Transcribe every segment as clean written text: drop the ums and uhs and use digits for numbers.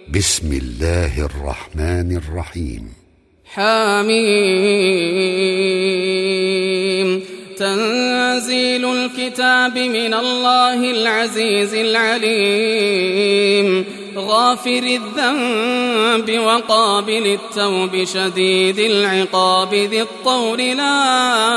بسم الله الرحمن الرحيم. حميم. تنزيل الكتاب من الله العزيز العليم، غافر الذنب وقابل التوب شديد العقاب ذي الطول لا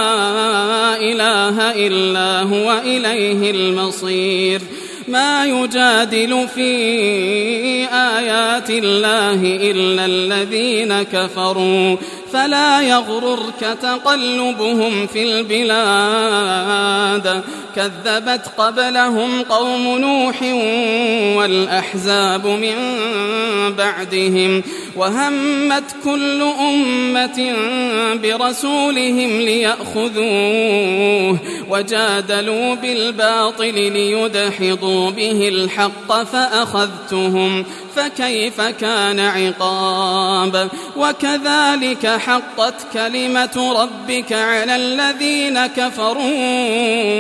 إله إلا هو إليه المصير. ما يجادل في آيات الله إلا الذين كفروا، فلا يغررك تقلبهم في البلاد. كذبت قبلهم قوم نوح والأحزاب من بعدهم، وهمت كل أمة برسولهم ليأخذوه، وجادلوا بالباطل ليدحضوا به الحق فأخذتهم، فكيف كان عقاب. وكذلك حقت كلمة ربك على الذين كفروا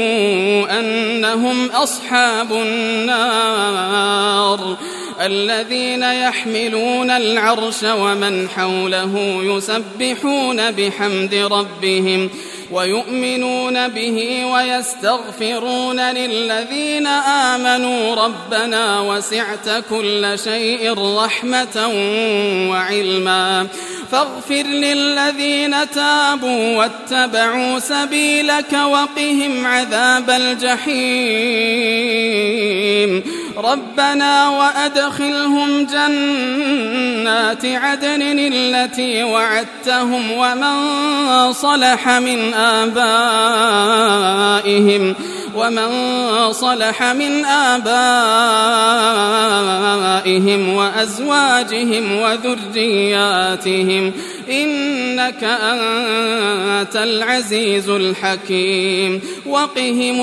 أنهم أصحاب النار. الذين يحملون العرش ومن حوله يسبحون بحمد ربهم ويؤمنون به ويستغفرون للذين آمنوا ربنا وسعت كل شيء رحمة وعلما فاغفر للذين تابوا واتبعوا سبيلك وقهم عذاب الجحيم. ربنا وأدخلهم جنات عدن التي وعدتهم ومن صلح من آبائهم وأزواجهم وذرياتهم إنك أنت العزيز الحكيم. وقهم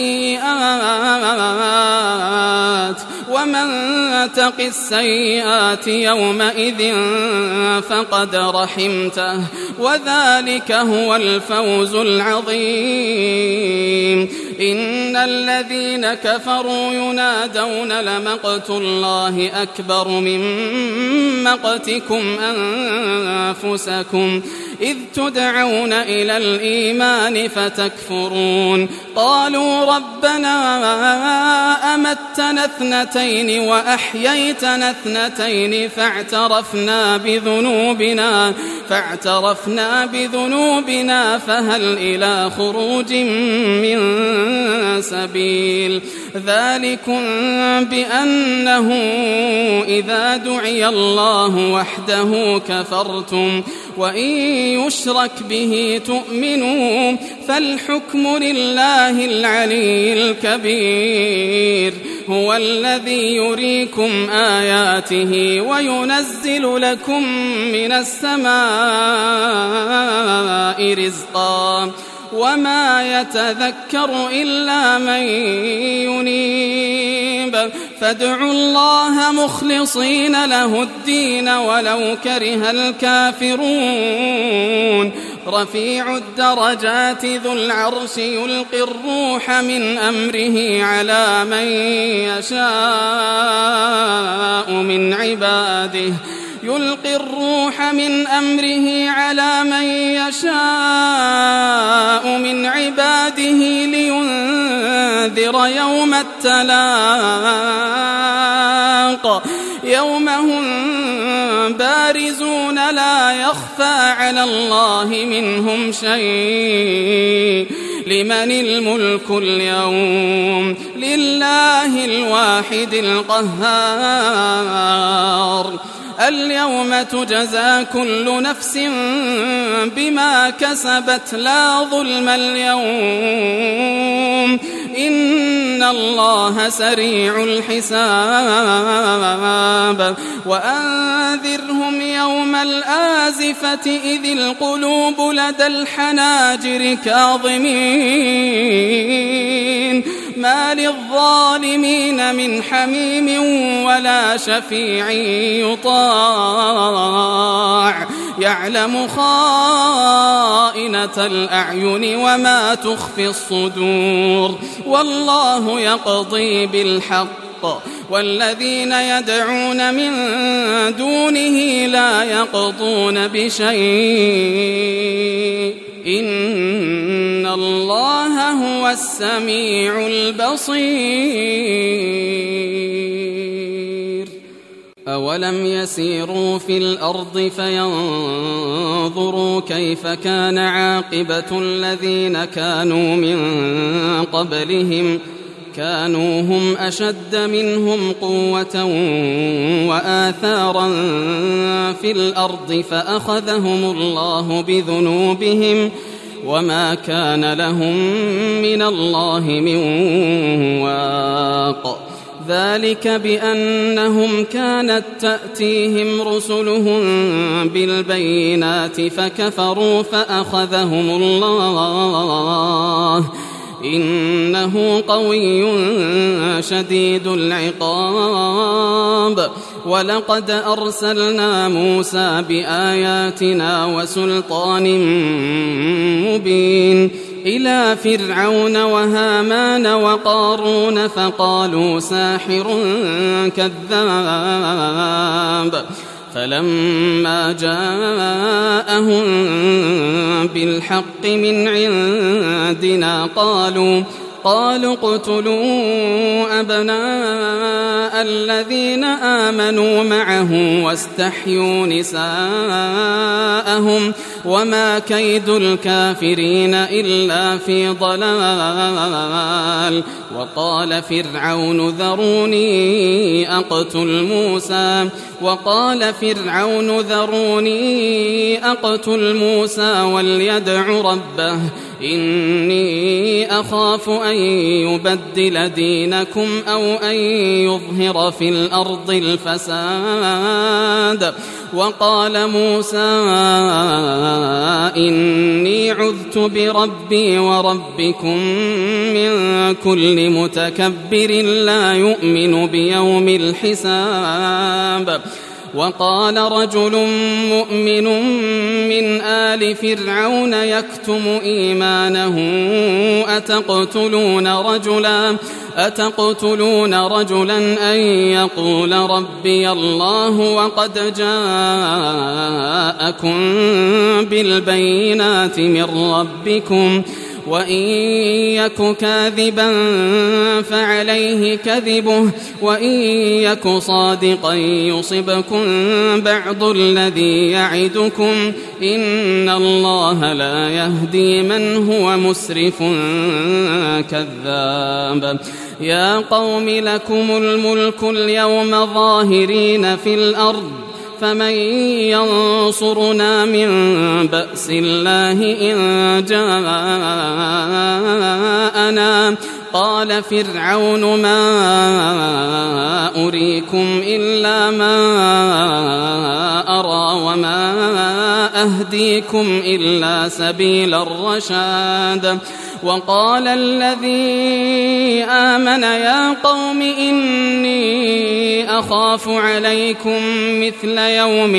السيئات ومن تق السيئات يومئذ فقد رحمته وذلك هو الفوز العظيم. إن الذين كفروا ينادون لمقت الله أكبر من مقتكم أنفسكم إذ تدعون إلى الإيمان فتكفرون. قالوا ربنا أمتنا اثنتين وأحييتنا اثنتين فاعترفنا بذنوبنا فهل إلى خروج من سبيل. ذلكم بأنه إذا دعي الله وحده كفرتم وإن يشرك به تؤمنوا فالحكم لله العلي الكبير. هو الذي يريكم آياته وينزل لكم من السماء رزقا وما يتذكر إلا من ينيب. فادعوا الله مخلصين له الدين ولو كره الكافرون. رفيع الدرجات ذو العرش يلقي الروح من أمره على من يشاء من عباده لينذر يوم التلاق يوم هم بارزون لا يخفى على الله منهم شيء. لمن الملك اليوم؟ لله الواحد القهار. اليوم تجزى كل نفس بما كسبت لا ظلم اليوم إن الله سريع الحساب. وأنذرهم يوم الآزفة إذ القلوب لدى الحناجر كاظمين ما للظالمين من حميم ولا شفيع يطاع يعلم خائنة الأعين وما تخفي الصدور والله يقضي بالحق بالحق والذين يدعون من دونه لا يقضون بشيء إن الله هو السميع البصير أولم يسيروا في الأرض فينظروا كيف كان عاقبة الذين كانوا من قبلهم كانوا هم أشد منهم قوة وآثارا في الأرض فأخذهم الله بذنوبهم وما كان لهم من الله من واق ذلك بأنهم كانت تأتيهم رسلهم بالبينات فكفروا فأخذهم الله إنه قوي شديد العقاب ولقد أرسلنا موسى بآياتنا وسلطان مبين إلى فرعون وهامان وقارون فقالوا ساحر كذاب فلما جاءهم بالحق من عندنا قالوا اقتلوا أبناء الذين آمنوا معه واستحيوا نساءهم وما كيد الكافرين إلا في ضلال وقال فرعون ذروني أقتل موسى وليدع ربه إني أخاف أن يبدل دينكم أو أن يظهر في الأرض الفساد وقال موسى إني عذت بربي وربكم من كل متكبر لا يؤمن بيوم الحساب وقال رجل مؤمن من آل فرعون يكتم إيمانه أتقتلون رجلا أن يقول ربي الله وقد جاءكم بالبينات من ربكم وإن يك كاذبا فعليه كذبه وإن يك صادقا يصبكم بعض الذي يعدكم إن الله لا يهدي من هو مسرف كذاب يا قوم لكم الملك اليوم ظاهرين في الأرض فمن ينصرنا من بأس الله إن جاءنا قال فرعون ما أريكم إلا ما أرى وما أهديكم إلا سبيل الرشاد وقال الذي آمن يا قوم إني أخاف عليكم مثل يوم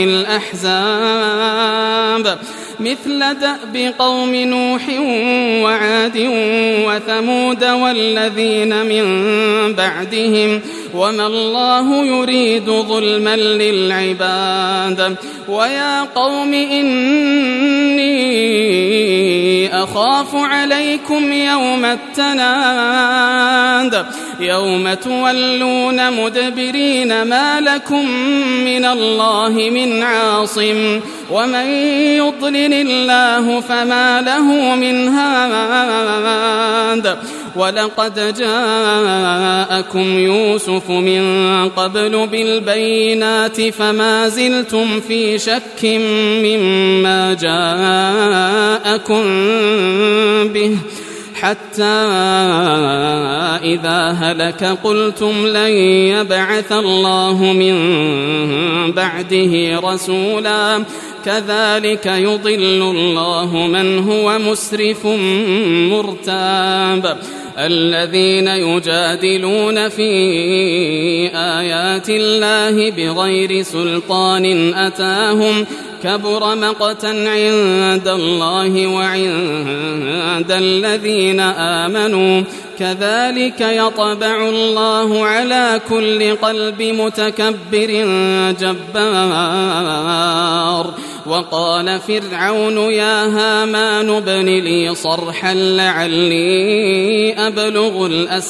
الأحزاب مثل دأب قوم نوح وعاد وثمود والذين من بعدهم وما الله يريد ظلما للعباد ويا قوم إني أخاف عليكم يوم التناد يوم تولون مدبرين ما لكم من الله من عاصم ومن يضلل الله فما له من هاد ولقد جاءكم يوسف من قبل بالبينات فما زلتم في شك مما جاءكم به حتى إذا هلك قلتم لن يبعث الله من بعده رسولا كذلك يضل الله من هو مسرف مرتاب الذين يجادلون في آيات الله بغير سلطان أتاهم كبر مقتا عند الله وعند الذين آمنوا كذلك يطبع الله على كل قلب متكبر جبار. وقال فرعون يا هامان ابن لي صرحا لعلي أبلغ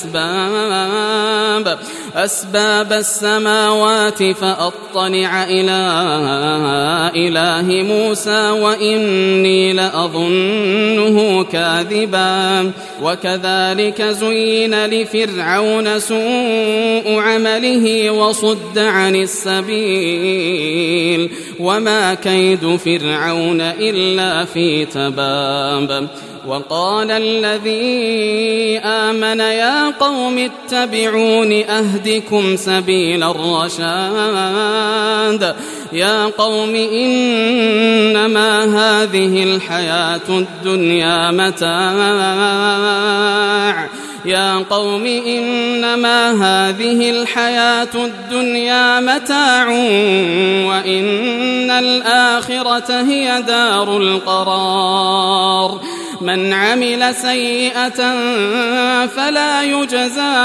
أسباب السماوات فأطلع إلى إله موسى وإني لأظنه كاذبا. وكذلك زين لفرعون سوء عمله وصد عن السبيل وما كيد فرعون إلا في تباب. وقال الذي آمن يا قوم اتبعون أهدكم سبيل الرشاد. يا قوم إنما هذه الحياة الدنيا متاع وإن الآخرة هي دار القرار. من عمل سيئة فلا يجزى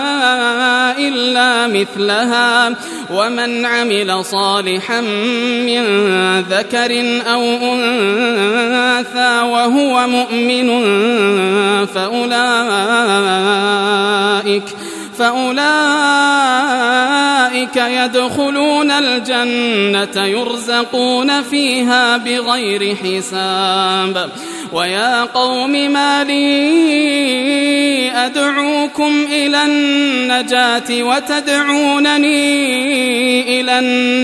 إلا مثلها ومن عمل صالحا من ذكر أو أنثى وهو مؤمن فأولئك يدخلون الجنة يرزقون فيها بغير حساب. ويا قوم ما لي أدعوكم إلى النجاة وتدعونني إلى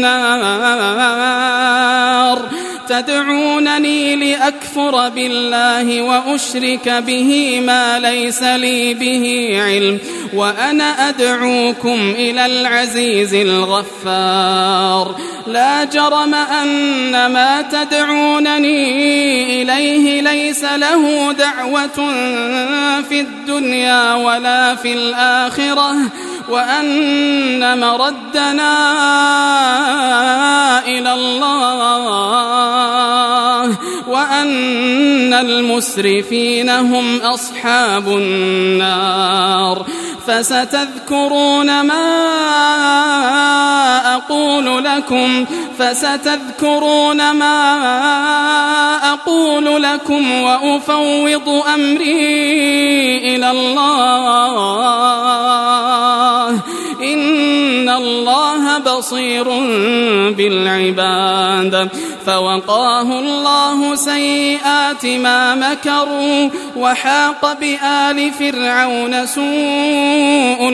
النار. تدعونني لأكفر بالله وأشرك به ما ليس لي به علم وأنا أدعوكم إلى العزيز الغفار. لا جرم أن ما تدعونني إليه ليس له دعوة في الدنيا ولا في الآخرة وأن مردنا إلى الله وأن المسرفين هم أصحاب النار. فستذكرون ما أقول لكم وأفوض أمري إلى الله إن الله بصير بالعباد. فوقاه الله سيئات ما مكروا وحاق بآل فرعون سوء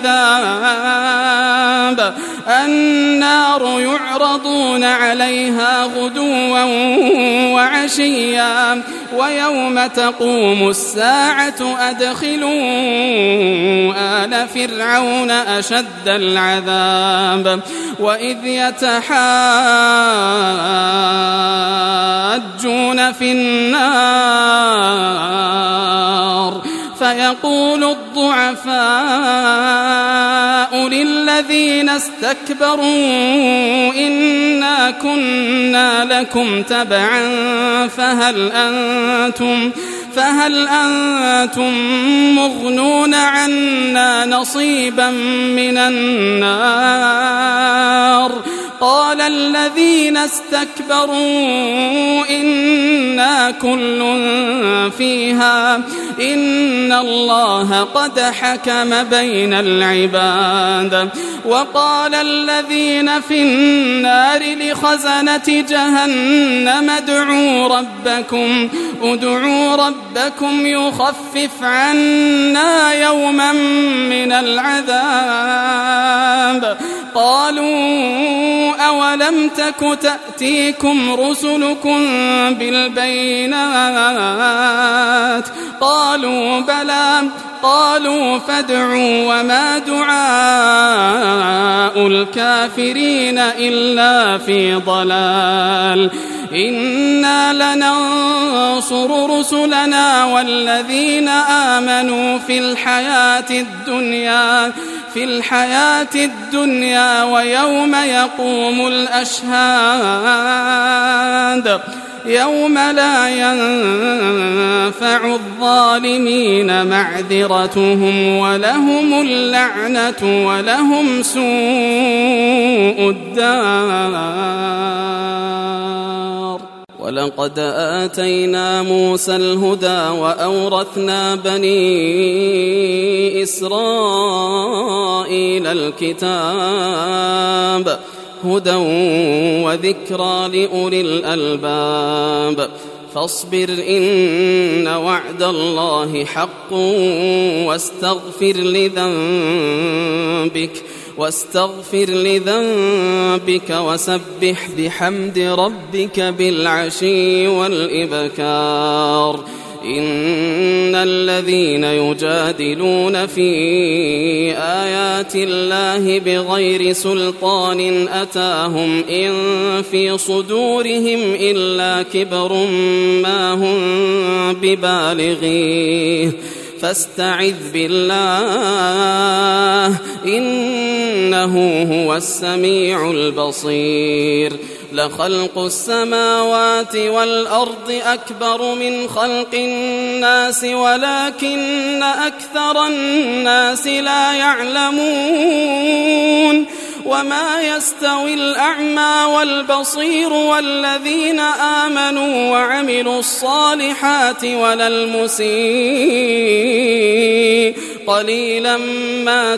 العذاب. النار يعرضون عليها غدوا وعشيا ويوم تقوم الساعة أدخلوا آل فرعون أشد العذاب. وإذ يتحاجون في النار فيقول الضعفاء للذين استكبروا إنا كنا لكم تبعا فهل أنتم مغنون عنا نصيبا من النار. قال الذين استكبروا إنا كل فيها إن الله قد حكم بين العباد. وقال الذين في النار لخزنة جهنم ادعوا ربكم يخفف عنا يوما من العذاب. قالوا أولم تك تأتيكم رسلكم بالبينات قالوا بلى قالوا فادعوا وما دعاء الكافرين إلا في ضلال. إنا لننصر رسلنا والذين آمنوا في الحياة الدنيا ويوم يقوم الأشهاد. يوم لا ينفع الظالمين معذرتهم ولهم اللعنة ولهم سوء الدار. ولقد آتينا موسى الهدى وأورثنا بني إسرائيل الكتاب هدى وذكرى لأولي الألباب. فاصبر إن وعد الله حق واستغفر لذنبك وسبح بحمد ربك بالعشي والإبكار. إن الذين يجادلون في آيات الله بغير سلطان أتاهم إن في صدورهم إلا كبر ما هم ببالغيه فاستعذ بالله إنه هو السميع البصير. لخلق السماوات والأرض أكبر من خلق الناس ولكن أكثر الناس لا يعلمون. وما يستوي الأعمى والبصير والذين آمنوا وعملوا الصالحات ولا المسيء قليلا ما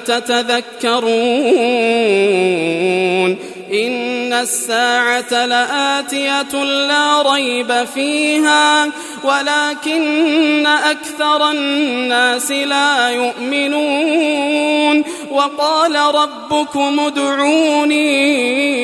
تتذكرون. إن الساعة لآتية لا ريب فيها ولكن أكثر الناس لا يؤمنون. وقال ربكم ادعوني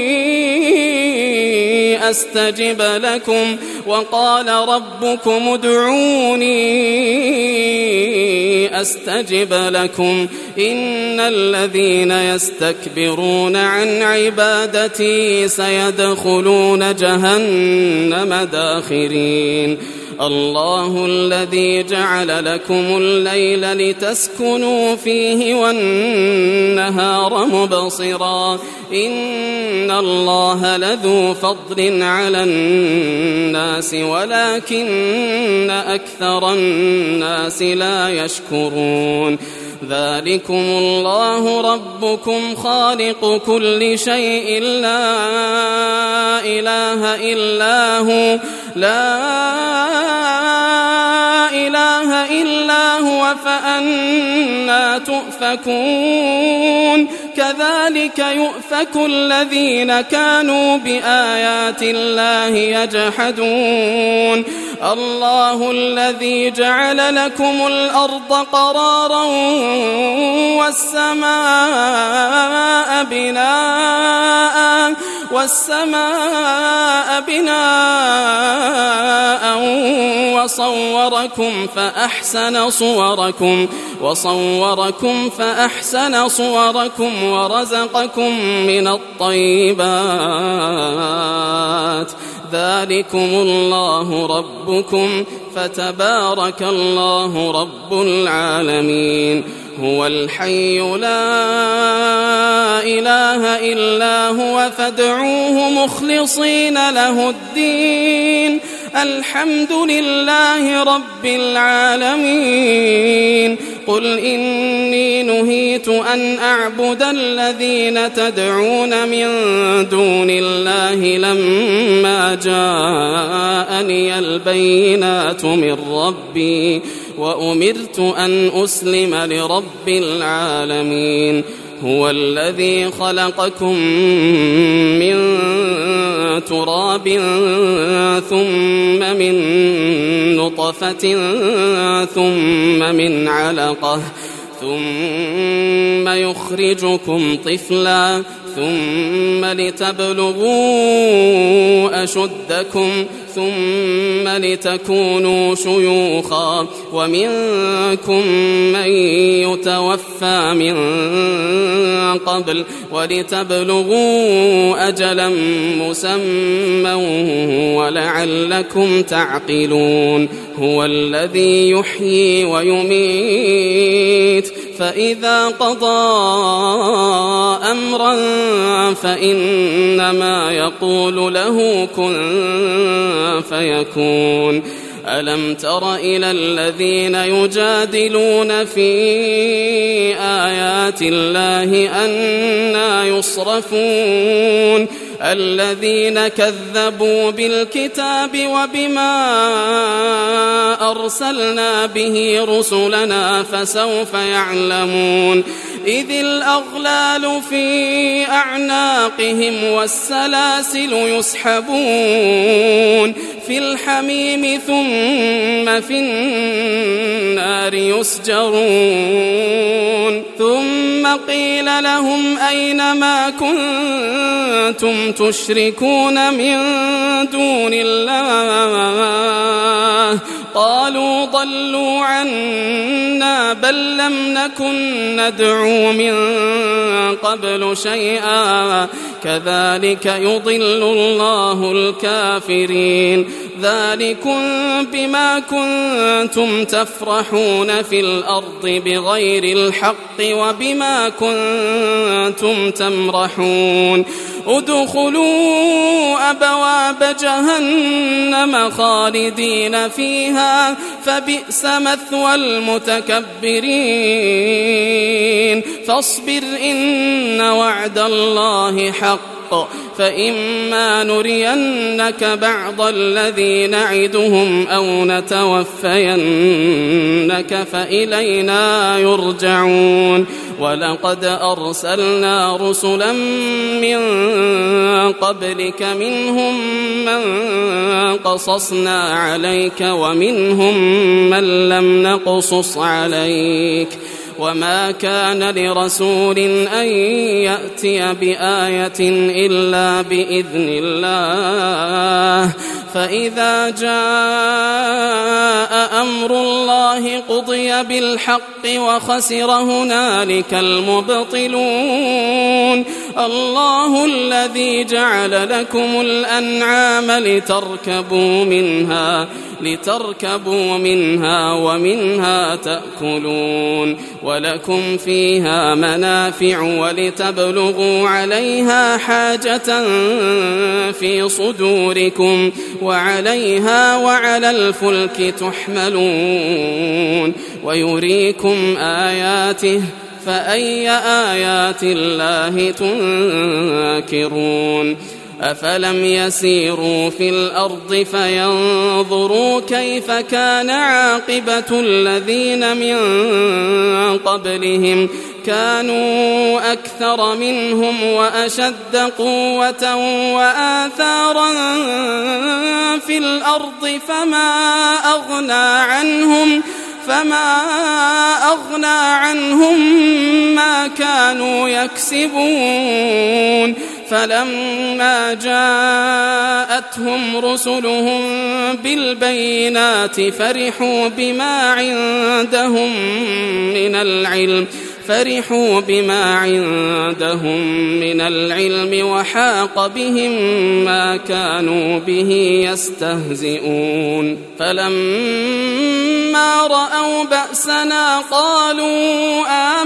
أستجب لكم إن الذين يستكبرون عن عبادتي سيدخلون جهنم داخرين. الله الذي جعل لكم الليل لتسكنوا فيه والنهار مبصرا إن الله لذو فضل على الناس ولكن أكثر الناس لا يشكرون. ذلكم الله ربكم خالق كل شيء لا إله إلا هو فأنى تؤفكون. كذلك يؤفك الذين كانوا بآيات الله يجحدون. الله الذي جعل لكم الأرض قرارا والسماء بناء وصوركم فأحسن صوركم ورزقكم من الطيبات. ذلكم الله ربكم فتبارك الله رب العالمين. هو الحي لا إله إلا هو فادعوه مخلصين له الدين الحمد لله رب العالمين. قل إني نهيت أن أعبد الذين تدعون من دون الله لما جاءني البينات من ربي وأمرت أن أسلم لرب العالمين. هو الذي خلقكم من تراب ثم من نطفة ثم من علقة ثم يخرجكم طفلا ثم لتبلغوا أشدكم ثم لتكونوا شيوخا ومنكم من يتوفى من قبل ولتبلغوا أجلا مسمى ولعلكم تعقلون. هو الذي يحيي ويميت فإذا قضى أمرا فإنما يقول له كن فيكون. ألم تر إلى الذين يجادلون في آيات الله أنى يصرفون الذين كذبوا بالكتاب وبما أرسلنا به رسلنا فسوف يعلمون إذ الأغلال في أعناقهم والسلاسل يسحبون في الحميم ثم في النار يسجرون ثم قيل لهم أين ما كنتم تشركون من دون الله قالوا ضلوا عنا بل لم نكن ندعو من قبل شيئا كذلك يضل الله الكافرين ذلكم بما كنتم تفرحون في الأرض بغير الحق وبما كنتم تمرحون ادخلوا أبواب جهنم خالدين فيها فبئس مثوى المتكبرين فاصبر إن وعد الله حق فإما نرينك بعض الذي نعدهم أو نتوفينك فإلينا يرجعون ولقد أرسلنا رسلا من قبلك منهم من قصصنا عليك ومنهم من لم نقصص عليك وما كان لرسول أن يأتي بآية إلا بإذن الله فإذا جاء أمر الله قضي بالحق وخسر هنالك المبطلون الله الذي جعل لكم الأنعام لتركبوا منها ومنها تأكلون ولكم فيها منافع ولتبلغوا عليها حاجة في صدوركم وعليها وعلى الفلك تحملون ويريكم آياته فأي آيات الله تنكرون أفلم يسيروا في الأرض فينظروا كيف كان عاقبة الذين من قبلهم كانوا أكثر منهم وأشد قوة وآثارا في الأرض فما أغنى عنهم ما كانوا يكسبون فلما جاءتهم رسلهم بالبينات فرحوا بما عندهم من العلم وحاق بهم ما كانوا به يستهزئون فلما رأوا بأسنا قالوا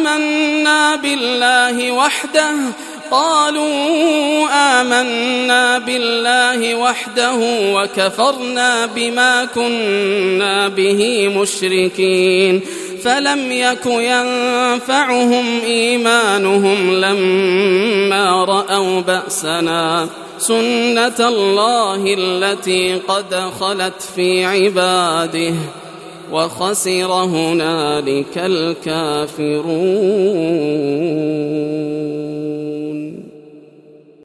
آمنا بالله وحده وكفرنا بما كنا به مشركين فلم يك ينفعهم إيمانهم لما رأوا بأسنا سنة الله التي قد خلت في عباده وخسر هنالك الكافرون.